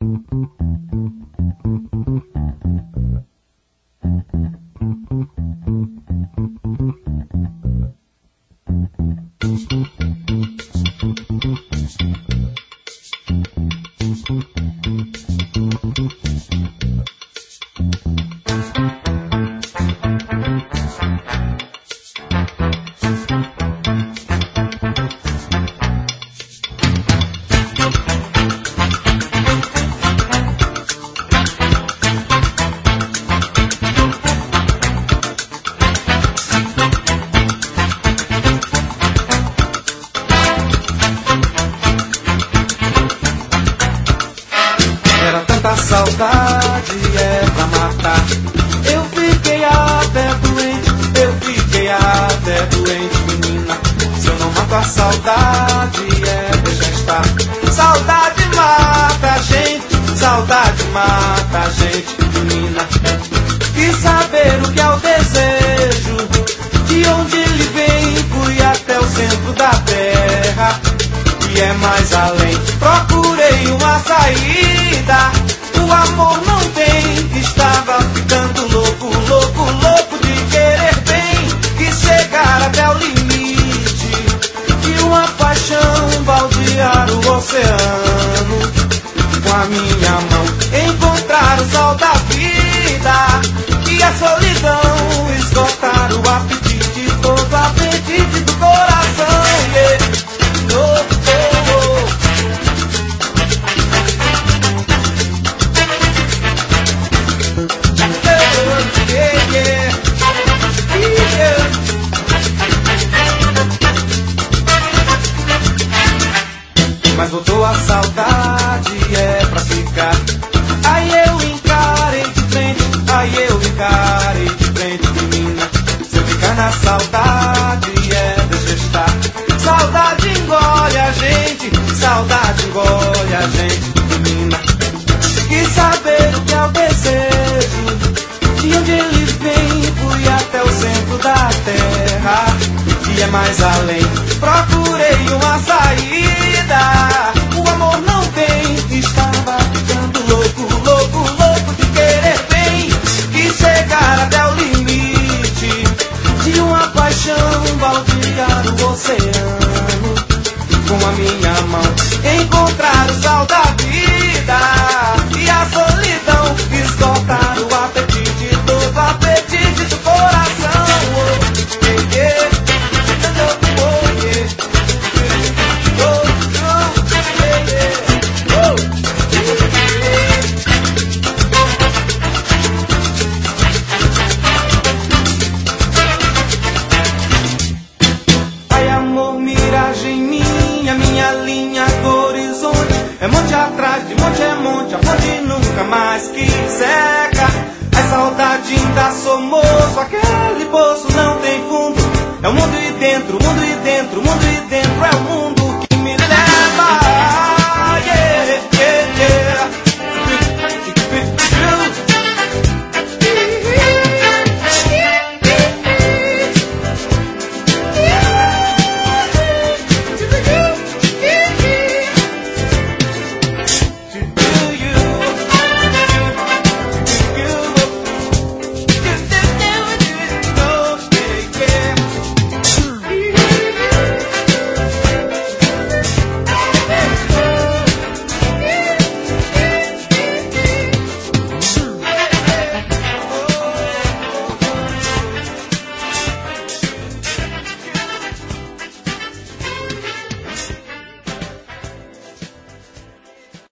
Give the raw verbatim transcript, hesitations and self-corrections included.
Saudade é pra matar. Eu fiquei até doente, eu fiquei até doente, menina. Se eu não mato a saudade, é deixa estar. Saudade mata a gente, saudade mata a gente, menina. E saber o que é o desejo, de onde ele vem, fui até o centro da terra. E é mais além, procurei uma saída. O amor não tem, estava ficando louco, louco, louco de querer bem, e chegar até o limite de uma paixão baldear o oceano. Com a minha mão encontrar o sol da vida e a solidão esgotar o apetite, todo o apetite do coração. Yeah. Oh, oh, oh. Mas voltou a saudade, é pra ficar. Aí eu encarei de frente, aí eu encarei de frente, menina. Se eu ficar na saudade, é deixa estar. Saudade engole a gente, saudade engole a gente, menina. E saber o que é o desejo, de onde ele vem, fui até o centro da terra. E é mais além, procurei uma saída. O amor não tem, estava ficando louco, louco, louco de querer bem, e chegar até o limite de uma paixão baldear o oceano. Com a minha mão encontrar o sol da vida e a solidão esgotar o apetite, todo o apetite do coração. Oh, yeah, yeah. Oh, yeah. Oh, oh, yeah, yeah. Oh, yeah. Ai, amor, miragem minha, minha linha do horizonte. É monte atrás de monte, é monte, a fonte nunca mais que seca. A saudade ainda sou moço, aquele poço